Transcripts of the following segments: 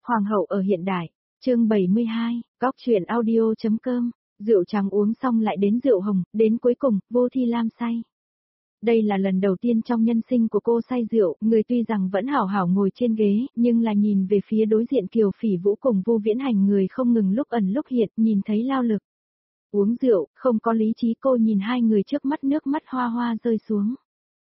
Hoàng hậu ở hiện đại, chương 72, góc truyện audio.com, rượu trắng uống xong lại đến rượu hồng, đến cuối cùng, Vô Thi Lam say. Đây là lần đầu tiên trong nhân sinh của cô say rượu, người tuy rằng vẫn hảo hảo ngồi trên ghế, nhưng là nhìn về phía đối diện Kiều Phỉ Vũ cùng Vu Viễn Hành người không ngừng lúc ẩn lúc hiện, nhìn thấy lao lực. Uống rượu, không có lý trí cô nhìn hai người trước mắt nước mắt hoa hoa rơi xuống.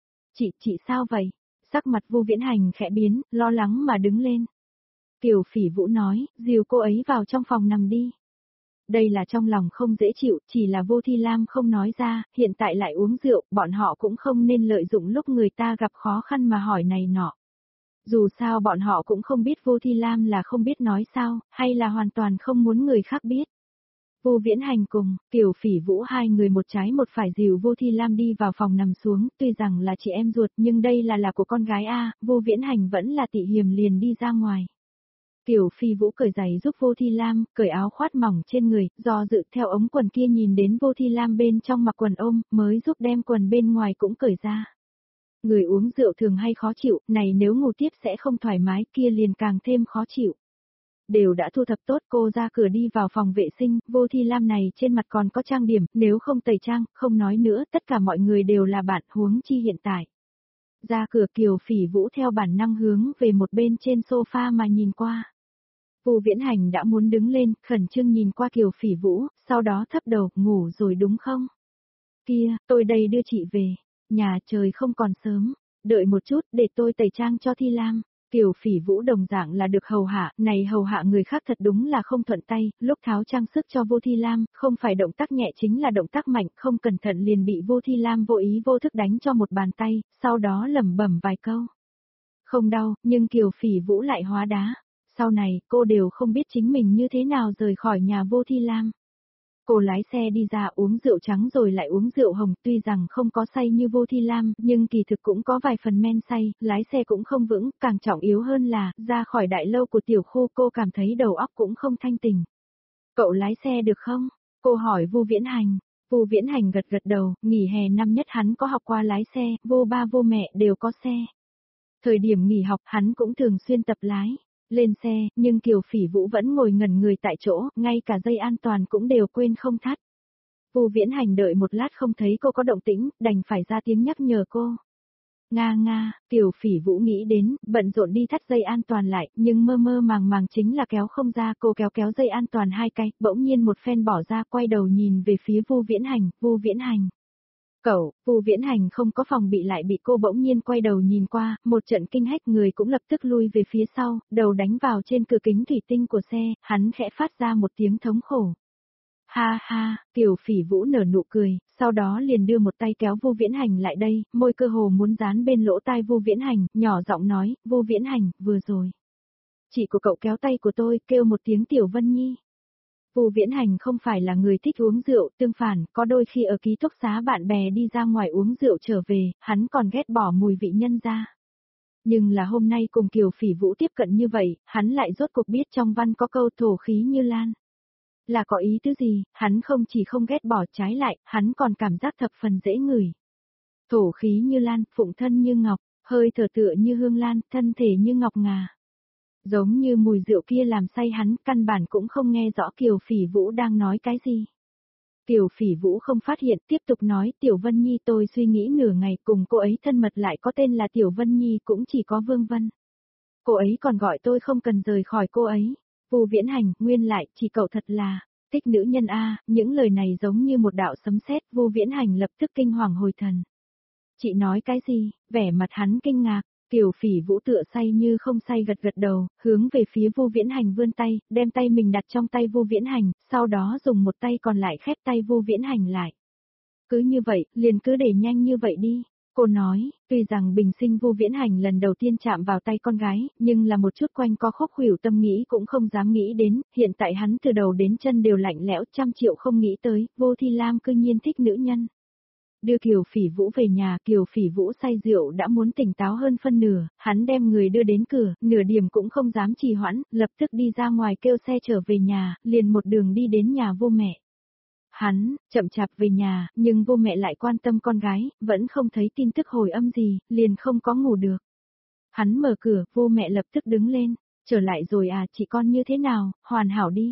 Chị sao vậy? Sắc mặt Vu Viễn Hành khẽ biến, lo lắng mà đứng lên. Kiều Phỉ Vũ nói, dìu cô ấy vào trong phòng nằm đi. Đây là trong lòng không dễ chịu, chỉ là Vô Thi Lam không nói ra, hiện tại lại uống rượu, bọn họ cũng không nên lợi dụng lúc người ta gặp khó khăn mà hỏi này nọ. Dù sao bọn họ cũng không biết Vô Thi Lam là không biết nói sao, hay là hoàn toàn không muốn người khác biết. Vu Viễn Hành cùng Kiều Phỉ Vũ hai người một trái một phải dìu Vô Thi Lam đi vào phòng nằm xuống, tuy rằng là chị em ruột nhưng đây là của con gái a, Vu Viễn Hành vẫn là tị hiềm liền đi ra ngoài. Kiều Phi Vũ cởi giày giúp Vô Thi Lam, cởi áo khoát mỏng trên người, do dự theo ống quần kia nhìn đến Vô Thi Lam bên trong mặc quần ôm, mới giúp đem quần bên ngoài cũng cởi ra. Người uống rượu thường hay khó chịu, này nếu ngủ tiếp sẽ không thoải mái, kia liền càng thêm khó chịu. Đều đã thu thập tốt, cô ra cửa đi vào phòng vệ sinh, Vô Thi Lam này trên mặt còn có trang điểm, nếu không tẩy trang, không nói nữa, tất cả mọi người đều là bạn, huống chi hiện tại. Ra cửa Kiều Phỉ Vũ theo bản năng hướng về một bên trên sofa mà nhìn qua. Vu Viễn Hành đã muốn đứng lên, khẩn trương nhìn qua Kiều Phỉ Vũ, sau đó thấp đầu, ngủ rồi đúng không? Kia, tôi đây đưa chị về, nhà trời không còn sớm, đợi một chút để tôi tẩy trang cho Thi Lam. Kiều Phỉ Vũ đồng dạng là được hầu hạ, này hầu hạ người khác thật đúng là không thuận tay, lúc tháo trang sức cho Vô Thi Lam, không phải động tác nhẹ chính là động tác mạnh, không cẩn thận liền bị Vô Thi Lam vô ý vô thức đánh cho một bàn tay, sau đó lẩm bẩm vài câu. Không đau, nhưng Kiều Phỉ Vũ lại hóa đá. Sau này, cô đều không biết chính mình như thế nào rời khỏi nhà Vô Thi Lam. Cô lái xe đi ra uống rượu trắng rồi lại uống rượu hồng, tuy rằng không có say như Vô Thi Lam, nhưng kỳ thực cũng có vài phần men say, lái xe cũng không vững, càng trọng yếu hơn là, ra khỏi đại lâu của tiểu khu cô cảm thấy đầu óc cũng không thanh tỉnh. Cậu lái xe được không? Cô hỏi Vu Viễn Hành. Vu Viễn Hành gật gật đầu, nghỉ hè năm nhất hắn có học qua lái xe, vô ba vô mẹ đều có xe. Thời điểm nghỉ học hắn cũng thường xuyên tập lái. Lên xe, nhưng Kiều Phỉ Vũ vẫn ngồi ngẩn người tại chỗ, ngay cả dây an toàn cũng đều quên không thắt. Vu Viễn Hành đợi một lát không thấy cô có động tĩnh, đành phải ra tiếng nhắc nhở cô. Nga, Kiều Phỉ Vũ nghĩ đến, bận rộn đi thắt dây an toàn lại, nhưng mơ mơ màng chính là kéo không ra, cô kéo dây an toàn hai cái, bỗng nhiên một phen bỏ ra, quay đầu nhìn về phía Vu Viễn Hành, Vu Viễn Hành. Cậu, Vu Viễn Hành không có phòng bị lại bị cô bỗng nhiên quay đầu nhìn qua, một trận kinh hách người cũng lập tức lui về phía sau, đầu đánh vào trên cửa kính thủy tinh của xe, hắn khẽ phát ra một tiếng thống khổ. Ha, Kiều Phỉ Vũ nở nụ cười, sau đó liền đưa một tay kéo Vu Viễn Hành lại đây, môi cơ hồ muốn dán bên lỗ tai Vu Viễn Hành, nhỏ giọng nói, Vu Viễn Hành, vừa rồi. Chị của cậu kéo tay của tôi, kêu một tiếng Tiểu Vân Nhi. Vu Viễn Hành không phải là người thích uống rượu, tương phản, có đôi khi ở ký túc xá bạn bè đi ra ngoài uống rượu trở về, hắn còn ghét bỏ mùi vị nhân ra. Nhưng là hôm nay cùng Kiều Phỉ Vũ tiếp cận như vậy, hắn lại rốt cuộc biết trong văn có câu thổ khí như lan. Là có ý tứ gì, hắn không chỉ không ghét bỏ trái lại, hắn còn cảm giác thập phần dễ ngửi. Thổ khí như lan, phụng thân như ngọc, hơi thở tựa như hương lan, thân thể như ngọc ngà. Giống như mùi rượu kia làm say hắn, căn bản cũng không nghe rõ Kiều Phỉ Vũ đang nói cái gì. Kiều Phỉ Vũ không phát hiện, tiếp tục nói, Tiểu Vân Nhi tôi suy nghĩ nửa ngày cùng cô ấy thân mật lại có tên là Tiểu Vân Nhi cũng chỉ có Vương Vân. Cô ấy còn gọi tôi không cần rời khỏi cô ấy. Vu Viễn Hành, nguyên lại, chỉ cậu thật là, thích nữ nhân a, những lời này giống như một đạo sấm sét, Vu Viễn Hành lập tức kinh hoàng hồi thần. Chị nói cái gì? Vẻ mặt hắn kinh ngạc. Kiều Phỉ Vũ tựa say như không say gật gật đầu, hướng về phía Vu Viễn Hành vươn tay, đem tay mình đặt trong tay Vu Viễn Hành, sau đó dùng một tay còn lại khép tay Vu Viễn Hành lại. Cứ như vậy, liền cứ để nhanh như vậy đi. Cô nói, tuy rằng bình sinh Vu Viễn Hành lần đầu tiên chạm vào tay con gái, nhưng là một chút quanh co khúc khuỷu tâm nghĩ cũng không dám nghĩ đến, hiện tại hắn từ đầu đến chân đều lạnh lẽo, 100 triệu không nghĩ tới, Vô Thi Lam cư nhiên thích nữ nhân. Đưa Kiều Phỉ Vũ về nhà, Kiều Phỉ Vũ say rượu đã muốn tỉnh táo hơn phân nửa, hắn đem người đưa đến cửa, nửa điểm cũng không dám trì hoãn, lập tức đi ra ngoài kêu xe trở về nhà, liền một đường đi đến nhà vô mẹ. Hắn, chậm chạp về nhà, nhưng vô mẹ lại quan tâm con gái, vẫn không thấy tin tức hồi âm gì, liền không có ngủ được. Hắn mở cửa, vô mẹ lập tức đứng lên. Trở lại rồi à, chị con như thế nào, hoàn hảo đi.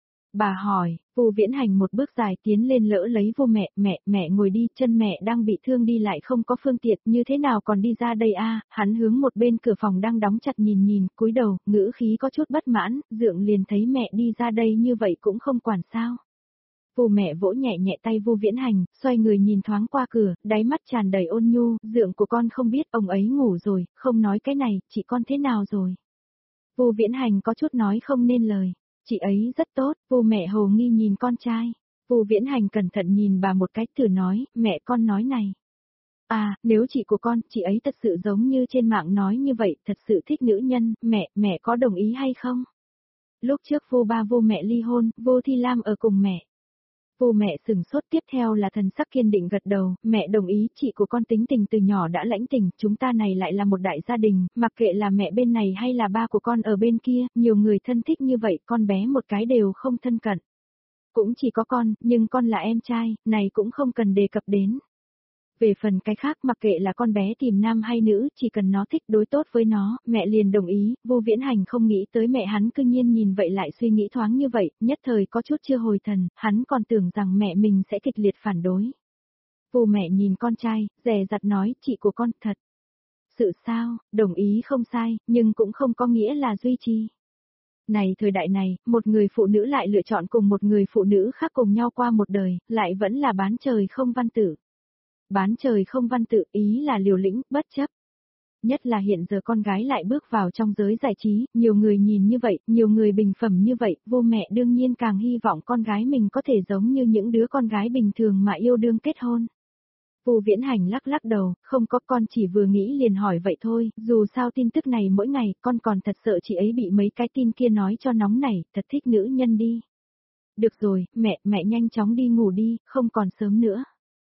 Bà hỏi, Vu Viễn Hành một bước dài tiến lên lỡ lấy vô mẹ, mẹ ngồi đi, chân mẹ đang bị thương đi lại không có phương tiện, như thế nào còn đi ra đây a? Hắn hướng một bên cửa phòng đang đóng chặt nhìn, cúi đầu, ngữ khí có chút bất mãn, Dượng liền thấy mẹ đi ra đây như vậy cũng không quản sao. Vu mẹ vỗ nhẹ nhẹ tay Vu Viễn Hành, xoay người nhìn thoáng qua cửa, đáy mắt tràn đầy ôn nhu, Dượng của con không biết ông ấy ngủ rồi, không nói cái này, chị con thế nào rồi. Vu Viễn Hành có chút nói không nên lời. Chị ấy rất tốt, Vu mẹ hồ nghi nhìn con trai. Vu Viễn Hành cẩn thận nhìn bà một cách thử nói, mẹ con nói này. À, nếu chị của con, chị ấy thật sự giống như trên mạng nói như vậy, thật sự thích nữ nhân, mẹ có đồng ý hay không? Lúc trước Vu ba Vu mẹ ly hôn, Vu Thi Lam ở cùng mẹ. Vu mẹ sừng sốt, tiếp theo là thần sắc kiên định gật đầu, mẹ đồng ý, chị của con tính tình từ nhỏ đã lãnh tình, chúng ta này lại là một đại gia đình, mặc kệ là mẹ bên này hay là ba của con ở bên kia, nhiều người thân thích như vậy, con bé một cái đều không thân cận. Cũng chỉ có con, nhưng con là em trai, này cũng không cần đề cập đến. Về phần cái khác mặc kệ là con bé tìm nam hay nữ, chỉ cần nó thích đối tốt với nó, mẹ liền đồng ý, Vu Viễn Hành không nghĩ tới mẹ hắn cư nhiên nhìn vậy lại suy nghĩ thoáng như vậy, nhất thời có chút chưa hồi thần, hắn còn tưởng rằng mẹ mình sẽ kịch liệt phản đối. Vu mẹ nhìn con trai, dè dặt nói, chị của con thật. Sự sao, đồng ý không sai, nhưng cũng không có nghĩa là duy trì. Này thời đại này, một người phụ nữ lại lựa chọn cùng một người phụ nữ khác cùng nhau qua một đời, lại vẫn là bán trời không văn tử. Bán trời không văn tự ý là liều lĩnh, bất chấp. Nhất là hiện giờ con gái lại bước vào trong giới giải trí, nhiều người nhìn như vậy, nhiều người bình phẩm như vậy, Vô mẹ đương nhiên càng hy vọng con gái mình có thể giống như những đứa con gái bình thường mà yêu đương kết hôn. Vu Viễn Hành lắc lắc đầu, không có, con chỉ vừa nghĩ liền hỏi vậy thôi, dù sao tin tức này mỗi ngày, con còn thật sợ chị ấy bị mấy cái tin kia nói cho nóng nảy, thật thích nữ nhân đi. Được rồi, mẹ nhanh chóng đi ngủ đi, không còn sớm nữa.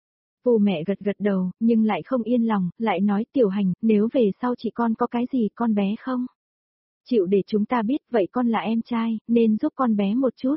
Vu mẹ gật gật đầu, nhưng lại không yên lòng, lại nói Tiểu Hành, nếu về sau chị con có cái gì con bé không? Chịu để chúng ta biết, vậy con là em trai, nên giúp con bé một chút.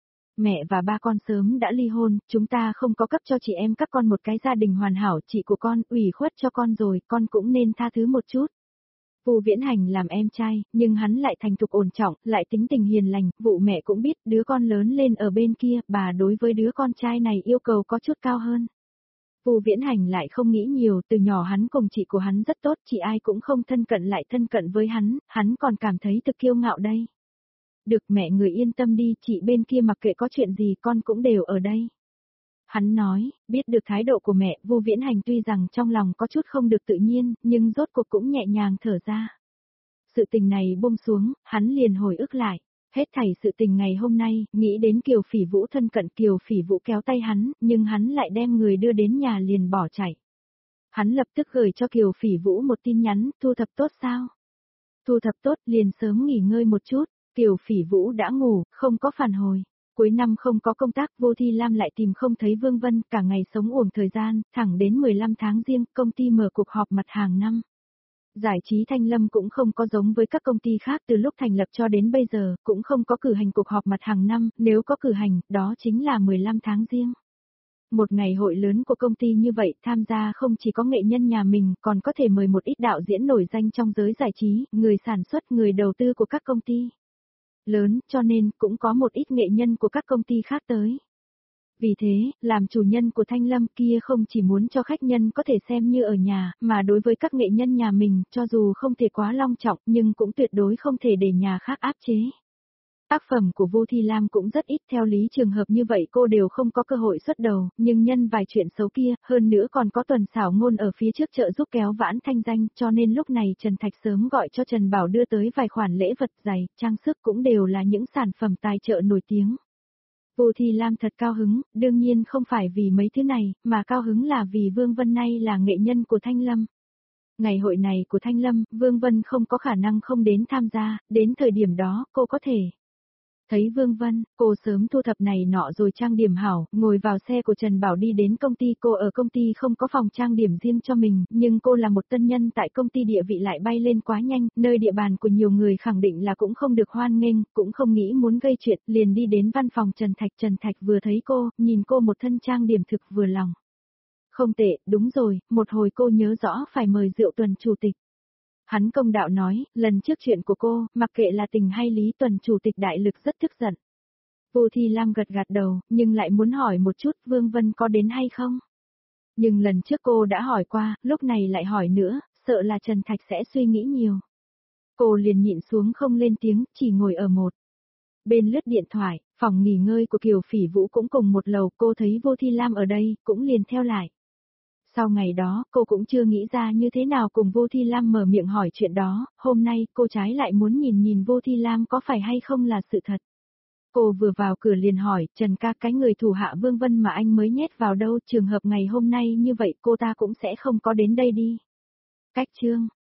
Mẹ và ba con sớm đã ly hôn, chúng ta không có cấp cho chị em các con một cái gia đình hoàn hảo, chị của con ủy khuất cho con rồi, con cũng nên tha thứ một chút. Vu Viễn Hành làm em trai, nhưng hắn lại thành thục ổn trọng, lại tính tình hiền lành, vụ mẹ cũng biết, đứa con lớn lên ở bên kia, bà đối với đứa con trai này yêu cầu có chút cao hơn. Vu Viễn Hành lại không nghĩ nhiều, từ nhỏ hắn cùng chị của hắn rất tốt, chị ai cũng không thân cận lại thân cận với hắn còn cảm thấy thực kiêu ngạo đây. Được mẹ người yên tâm đi, chị bên kia mặc kệ có chuyện gì con cũng đều ở đây. Hắn nói, biết được thái độ của mẹ, Vu Viễn Hành tuy rằng trong lòng có chút không được tự nhiên, nhưng rốt cuộc cũng nhẹ nhàng thở ra. Sự tình này buông xuống, hắn liền hồi ức lại. Hết thảy sự tình ngày hôm nay, nghĩ đến Kiều Phỉ Vũ thân cận Kiều Phỉ Vũ kéo tay hắn, nhưng hắn lại đem người đưa đến nhà liền bỏ chạy. Hắn lập tức gửi cho Kiều Phỉ Vũ một tin nhắn, thu thập tốt sao? Thu thập tốt liền sớm nghỉ ngơi một chút, Kiều Phỉ Vũ đã ngủ, không có phản hồi. Cuối năm không có công tác, Vô Thi Lam lại tìm không thấy Vương Vân, cả ngày sống uổng thời gian, thẳng đến 15 tháng Giêng, công ty mở cuộc họp mặt hàng năm. Giải trí Thanh Lâm cũng không có giống với các công ty khác từ lúc thành lập cho đến bây giờ, cũng không có cử hành cuộc họp mặt hàng năm, nếu có cử hành, đó chính là 15 tháng Giêng. Một ngày hội lớn của công ty như vậy, tham gia không chỉ có nghệ nhân nhà mình, còn có thể mời một ít đạo diễn nổi danh trong giới giải trí, người sản xuất, người đầu tư của các công ty lớn, cho nên cũng có một ít nghệ nhân của các công ty khác tới. Vì thế, làm chủ nhân của Thanh Lâm kia không chỉ muốn cho khách nhân có thể xem như ở nhà, mà đối với các nghệ nhân nhà mình, cho dù không thể quá long trọng nhưng cũng tuyệt đối không thể để nhà khác áp chế. Tác phẩm của Vu Thi Lam cũng rất ít, theo lý trường hợp như vậy cô đều không có cơ hội xuất đầu, nhưng nhân vài chuyện xấu kia, hơn nữa còn có Tuần Xảo Ngôn ở phía trước trợ giúp kéo vãn thanh danh, cho nên lúc này Trần Thạch sớm gọi cho Trần Bảo đưa tới vài khoản lễ vật giày, trang sức cũng đều là những sản phẩm tài trợ nổi tiếng. Vu Thi Lam thật cao hứng, đương nhiên không phải vì mấy thứ này, mà cao hứng là vì Vương Vân nay là nghệ nhân của Thanh Lâm. Ngày hội này của Thanh Lâm, Vương Vân không có khả năng không đến tham gia, đến thời điểm đó, cô có thể. Thấy Vương Vân, cô sớm thu thập này nọ rồi trang điểm hảo, ngồi vào xe của Trần Bảo đi đến công ty. Cô ở công ty không có phòng trang điểm riêng cho mình, nhưng cô là một tân nhân tại công ty, địa vị lại bay lên quá nhanh, nơi địa bàn của nhiều người khẳng định là cũng không được hoan nghênh, cũng không nghĩ muốn gây chuyện, liền đi đến văn phòng Trần Thạch. Trần Thạch vừa thấy cô, nhìn cô một thân trang điểm thực vừa lòng. Không tệ, đúng rồi, một hồi cô nhớ rõ phải mời Diệu Tuần chủ tịch. Hắn công đạo nói, lần trước chuyện của cô, mặc kệ là tình hay lý, Tuần chủ tịch đại lực rất tức giận. Vô Thi Lam gật gật đầu, nhưng lại muốn hỏi một chút Vương Vân có đến hay không. Nhưng lần trước cô đã hỏi qua, lúc này lại hỏi nữa, sợ là Trần Thạch sẽ suy nghĩ nhiều. Cô liền nhịn xuống không lên tiếng, chỉ ngồi ở một bên lướt điện thoại, phòng nghỉ ngơi của Kiều Phỉ Vũ cũng cùng một lầu, cô thấy Vô Thi Lam ở đây, cũng liền theo lại. Sau ngày đó, cô cũng chưa nghĩ ra như thế nào cùng Vô Thi Lam mở miệng hỏi chuyện đó, hôm nay cô trái lại muốn nhìn nhìn Vô Thi Lam có phải hay không là sự thật. Cô vừa vào cửa liền hỏi, Trần ca, cái người thủ hạ Vương Vân mà anh mới nhét vào đâu, trường hợp ngày hôm nay như vậy cô ta cũng sẽ không có đến đây đi. Cách chương